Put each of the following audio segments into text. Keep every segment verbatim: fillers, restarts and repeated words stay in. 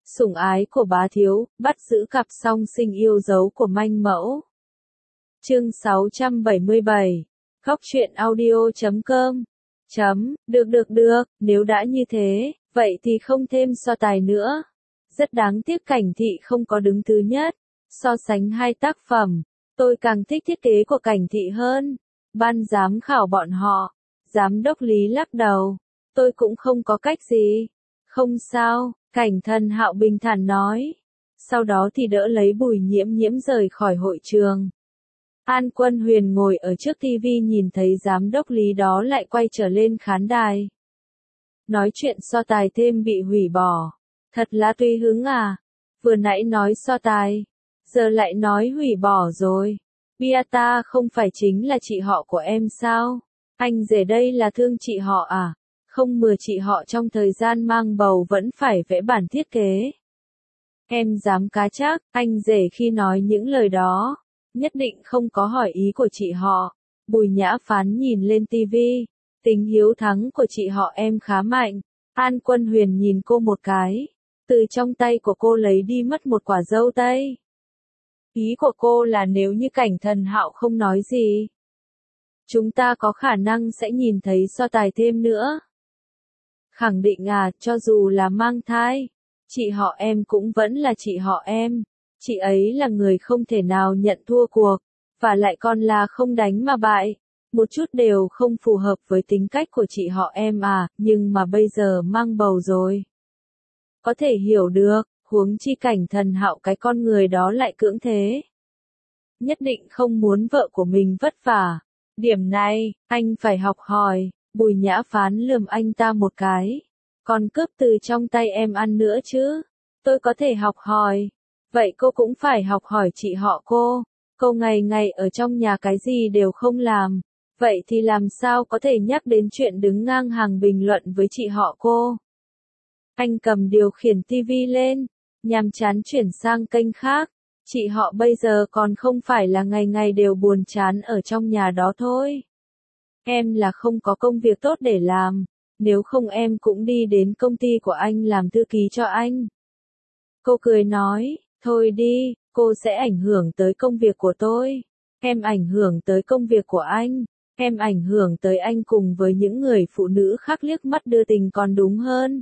Sủng ái của bá thiếu, bắt giữ cặp song sinh yêu dấu của manh mẫu. Chương sáu trăm bảy mươi bảy. Góc truyện audio chấm com. Chấm, được được được, nếu đã như thế, vậy thì không thêm so tài nữa. Rất đáng tiếc Cảnh Thị không có đứng thứ nhất. So sánh hai tác phẩm, tôi càng thích thiết kế của Cảnh Thị hơn. Ban giám khảo bọn họ, giám đốc Lý lắc đầu. Tôi cũng không có cách gì. Không sao, Cảnh Thần Hạo bình thản nói. Sau đó thì đỡ lấy Bùi Nhiễm Nhiễm rời khỏi hội trường. An Quân Huyền ngồi ở trước ti vi nhìn thấy giám đốc Lý đó lại quay trở lên khán đài. Nói chuyện so tài thêm bị hủy bỏ. Thật là tùy hứng à. Vừa nãy nói so tài, giờ lại nói hủy bỏ rồi. Beata không phải chính là chị họ của em sao? Anh rể đây là thương chị họ à? Không mừa chị họ trong thời gian mang bầu vẫn phải vẽ bản thiết kế. Em dám cá chắc, anh rể khi nói những lời đó, nhất định không có hỏi ý của chị họ. Bùi Nhã Phán nhìn lên tivi, tính hiếu thắng của chị họ em khá mạnh. An Quân Huyền nhìn cô một cái, từ trong tay của cô lấy đi mất một quả dâu tây. Ý của cô là nếu như Cảnh Thần Hạo không nói gì, chúng ta có khả năng sẽ nhìn thấy so tài thêm nữa. Khẳng định à, cho dù là mang thai, chị họ em cũng vẫn là chị họ em. Chị ấy là người không thể nào nhận thua cuộc, và lại còn là không đánh mà bại. Một chút đều không phù hợp với tính cách của chị họ em à, nhưng mà bây giờ mang bầu rồi. Có thể hiểu được, huống chi Cảnh Thần Hạo cái con người đó lại cưỡng thế. Nhất định không muốn vợ của mình vất vả. Điểm này, anh phải học hỏi. Bùi Nhã Phán lườm anh ta một cái. Còn cướp từ trong tay em ăn nữa chứ. Tôi có thể học hỏi. Vậy cô cũng phải học hỏi chị họ cô. Cô ngày ngày ở trong nhà cái gì đều không làm. Vậy thì làm sao có thể nhắc đến chuyện đứng ngang hàng bình luận với chị họ cô. Anh cầm điều khiển tivi lên, nhàm chán chuyển sang kênh khác. Chị họ bây giờ còn không phải là ngày ngày đều buồn chán ở trong nhà đó thôi. Em là không có công việc tốt để làm, nếu không em cũng đi đến công ty của anh làm thư ký cho anh. Cô cười nói, thôi đi, cô sẽ ảnh hưởng tới công việc của tôi. Em ảnh hưởng tới công việc của anh. Em ảnh hưởng tới anh cùng với những người phụ nữ khác liếc mắt đưa tình còn đúng hơn.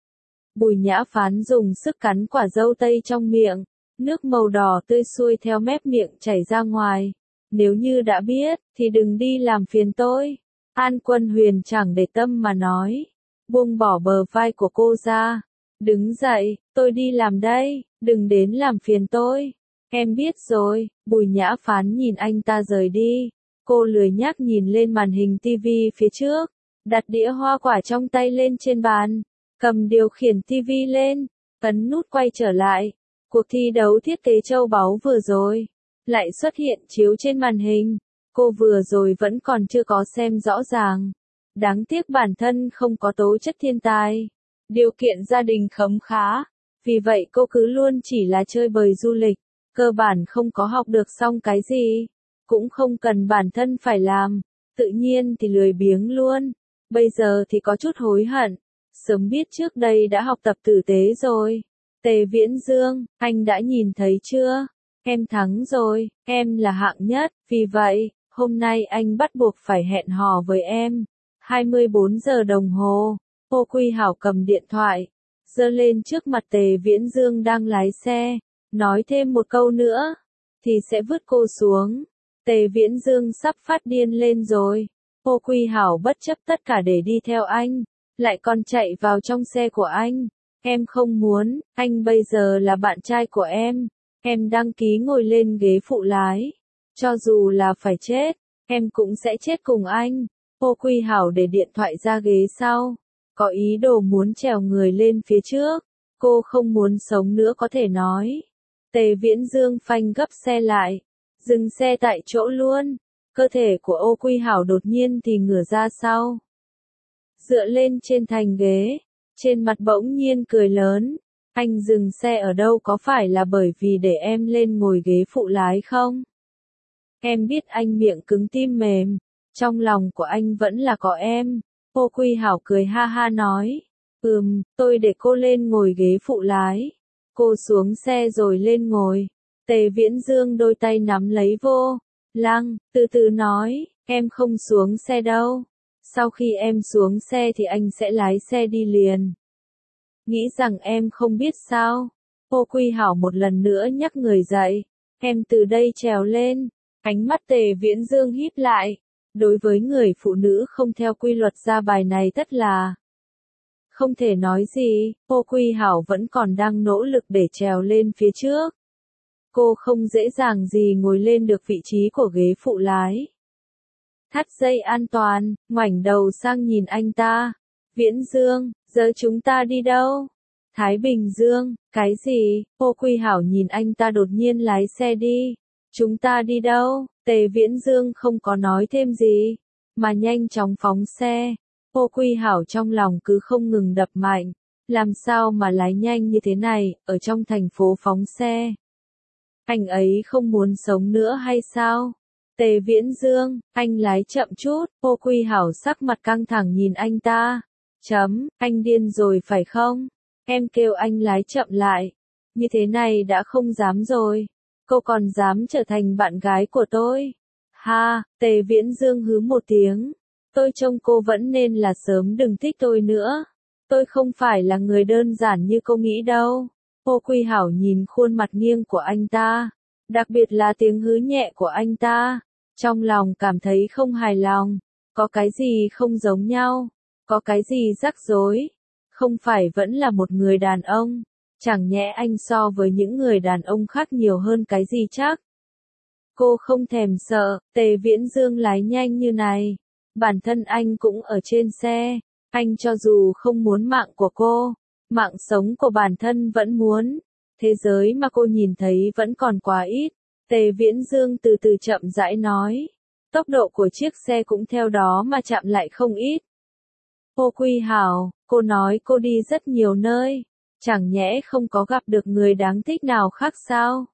Bùi Nhã Phán dùng sức cắn quả dâu tây trong miệng, nước màu đỏ tươi xuôi theo mép miệng chảy ra ngoài. Nếu như đã biết, thì đừng đi làm phiền tôi. An Quân Huyền chẳng để tâm mà nói. Buông bỏ bờ vai của cô ra. Đứng dậy, tôi đi làm đây, đừng đến làm phiền tôi. Em biết rồi, Bùi Nhã Phán nhìn anh ta rời đi. Cô lười nhác nhìn lên màn hình tivi phía trước, đặt đĩa hoa quả trong tay lên trên bàn, cầm điều khiển tivi lên, ấn nút quay trở lại. Cuộc thi đấu thiết kế châu báu vừa rồi lại xuất hiện chiếu trên màn hình. Cô vừa rồi vẫn còn chưa có xem rõ ràng. Đáng tiếc bản thân không có tố chất thiên tài. Điều kiện gia đình khấm khá. Vì vậy cô cứ luôn chỉ là chơi bời du lịch. Cơ bản không có học được xong cái gì. Cũng không cần bản thân phải làm. Tự nhiên thì lười biếng luôn. Bây giờ thì có chút hối hận. Sớm biết trước đây đã học tập tử tế rồi. Tề Viễn Dương, anh đã nhìn thấy chưa? Em thắng rồi, em là hạng nhất, vì vậy, hôm nay anh bắt buộc phải hẹn hò với em. hai mươi bốn giờ đồng hồ, Ô Quy Hảo cầm điện thoại, giơ lên trước mặt Tề Viễn Dương đang lái xe, nói thêm một câu nữa, thì sẽ vứt cô xuống. Tề Viễn Dương sắp phát điên lên rồi. Ô Quy Hảo bất chấp tất cả để đi theo anh, lại còn chạy vào trong xe của anh. Em không muốn, anh bây giờ là bạn trai của em. Em đăng ký ngồi lên ghế phụ lái. Cho dù là phải chết, em cũng sẽ chết cùng anh. Ô Quy Hảo để điện thoại ra ghế sau. Có ý đồ muốn trèo người lên phía trước. Cô không muốn sống nữa có thể nói. Tề Viễn Dương phanh gấp xe lại. Dừng xe tại chỗ luôn. Cơ thể của Ô Quy Hảo đột nhiên thì ngửa ra sau. Dựa lên trên thành ghế. Trên mặt bỗng nhiên cười lớn. Anh dừng xe ở đâu có phải là bởi vì để em lên ngồi ghế phụ lái không? Em biết anh miệng cứng tim mềm. Trong lòng của anh vẫn là có em. Ô Quy Hảo cười ha ha nói. Ừm, tôi để cô lên ngồi ghế phụ lái. Cô xuống xe rồi lên ngồi. Tề Viễn Dương đôi tay nắm lấy vô lăng, từ từ nói, em không xuống xe đâu. Sau khi em xuống xe thì anh sẽ lái xe đi liền. Nghĩ rằng em không biết sao? Cô Quy Hảo một lần nữa nhắc người dậy. Em từ đây trèo lên. Ánh mắt Tề Viễn Dương híp lại. Đối với người phụ nữ không theo quy luật ra bài này tất là không thể nói gì. Cô Quy Hảo vẫn còn đang nỗ lực để trèo lên phía trước. Cô không dễ dàng gì ngồi lên được vị trí của ghế phụ lái. Thắt dây an toàn, ngoảnh đầu sang nhìn anh ta. Viễn Dương, giờ chúng ta đi đâu? Thái Bình Dương, cái gì? Cô Quy Hảo nhìn anh ta đột nhiên lái xe đi. Chúng ta đi đâu? Tề Viễn Dương không có nói thêm gì, mà nhanh chóng phóng xe. Cô Quy Hảo trong lòng cứ không ngừng đập mạnh. Làm sao mà lái nhanh như thế này, ở trong thành phố phóng xe? Anh ấy không muốn sống nữa hay sao? Tề Viễn Dương, anh lái chậm chút. Cô Quy Hảo sắc mặt căng thẳng nhìn anh ta. Chấm, anh điên rồi phải không? Em kêu anh lái chậm lại. Như thế này đã không dám rồi. Cô còn dám trở thành bạn gái của tôi? Ha, Tề Viễn Dương hứ một tiếng. Tôi trông cô vẫn nên là sớm đừng thích tôi nữa. Tôi không phải là người đơn giản như cô nghĩ đâu. Cô Quy Hảo nhìn khuôn mặt nghiêng của anh ta, đặc biệt là tiếng hứ nhẹ của anh ta. Trong lòng cảm thấy không hài lòng. Có cái gì không giống nhau? Có cái gì rắc rối? Không phải vẫn là một người đàn ông? Chẳng nhẽ anh so với những người đàn ông khác nhiều hơn cái gì chắc? Cô không thèm sợ, Tề Viễn Dương lái nhanh như này. Bản thân anh cũng ở trên xe. Anh cho dù không muốn mạng của cô, mạng sống của bản thân vẫn muốn. Thế giới mà cô nhìn thấy vẫn còn quá ít. Tề Viễn Dương từ từ chậm rãi nói. Tốc độ của chiếc xe cũng theo đó mà chậm lại không ít. Cô Quy Hảo, cô nói cô đi rất nhiều nơi. Chẳng nhẽ không có gặp được người đáng thích nào khác sao?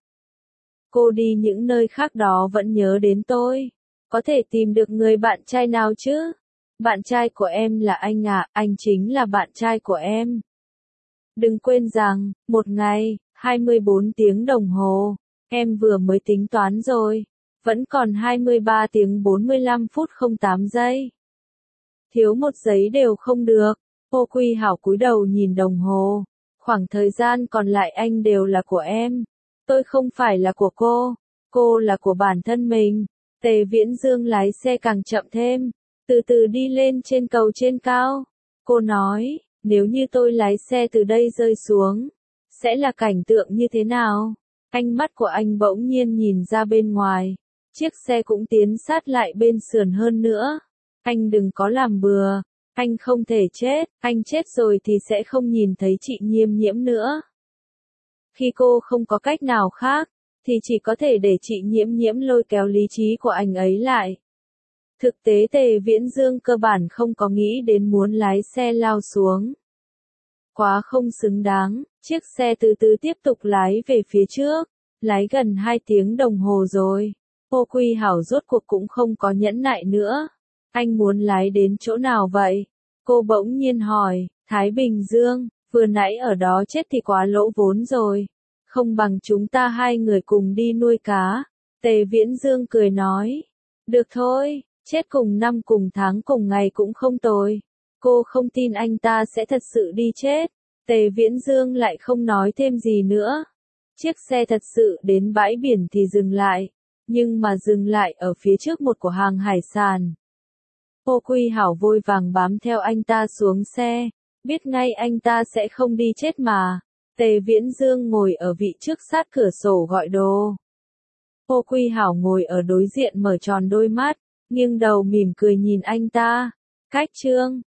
Cô đi những nơi khác đó vẫn nhớ đến tôi. Có thể tìm được người bạn trai nào chứ? Bạn trai của em là anh à, anh chính là bạn trai của em. Đừng quên rằng, một ngày, hai mươi bốn tiếng đồng hồ, em vừa mới tính toán rồi. Vẫn còn hai mươi ba tiếng bốn mươi lăm phút không tám giây. Thiếu một giấy đều không được. Cô Quy Hảo cúi đầu nhìn đồng hồ. Khoảng thời gian còn lại anh đều là của em. Tôi không phải là của cô. Cô là của bản thân mình. Tề Viễn Dương lái xe càng chậm thêm. Từ từ đi lên trên cầu trên cao. Cô nói, nếu như tôi lái xe từ đây rơi xuống, sẽ là cảnh tượng như thế nào? Ánh mắt của anh bỗng nhiên nhìn ra bên ngoài. Chiếc xe cũng tiến sát lại bên sườn hơn nữa. Anh đừng có làm bừa. Anh không thể chết. Anh chết rồi thì sẽ không nhìn thấy chị Nhiễm Nhiễm nữa. Khi cô không có cách nào khác, thì chỉ có thể để chị Nhiễm Nhiễm lôi kéo lý trí của anh ấy lại. Thực tế Tề Viễn Dương cơ bản không có nghĩ đến muốn lái xe lao xuống. Quá không xứng đáng, chiếc xe từ từ tiếp tục lái về phía trước. Lái gần hai tiếng đồng hồ rồi. Cô Quy Hảo rốt cuộc cũng không có nhẫn nại nữa. Anh muốn lái đến chỗ nào vậy? Cô bỗng nhiên hỏi. Thái Bình Dương, vừa nãy ở đó chết thì quá lỗ vốn rồi. Không bằng chúng ta hai người cùng đi nuôi cá. Tề Viễn Dương cười nói. Được thôi, chết cùng năm cùng tháng cùng ngày cũng không tồi. Cô không tin anh ta sẽ thật sự đi chết. Tề Viễn Dương lại không nói thêm gì nữa. Chiếc xe thật sự đến bãi biển thì dừng lại. Nhưng mà dừng lại ở phía trước một cửa hàng hải sản. Cô Quy Hảo vội vàng bám theo anh ta xuống xe. Biết ngay anh ta sẽ không đi chết mà. Tề Viễn Dương ngồi ở vị trước sát cửa sổ gọi đồ. Cô Quy Hảo ngồi ở đối diện mở tròn đôi mắt, nghiêng đầu mỉm cười nhìn anh ta. Cách chương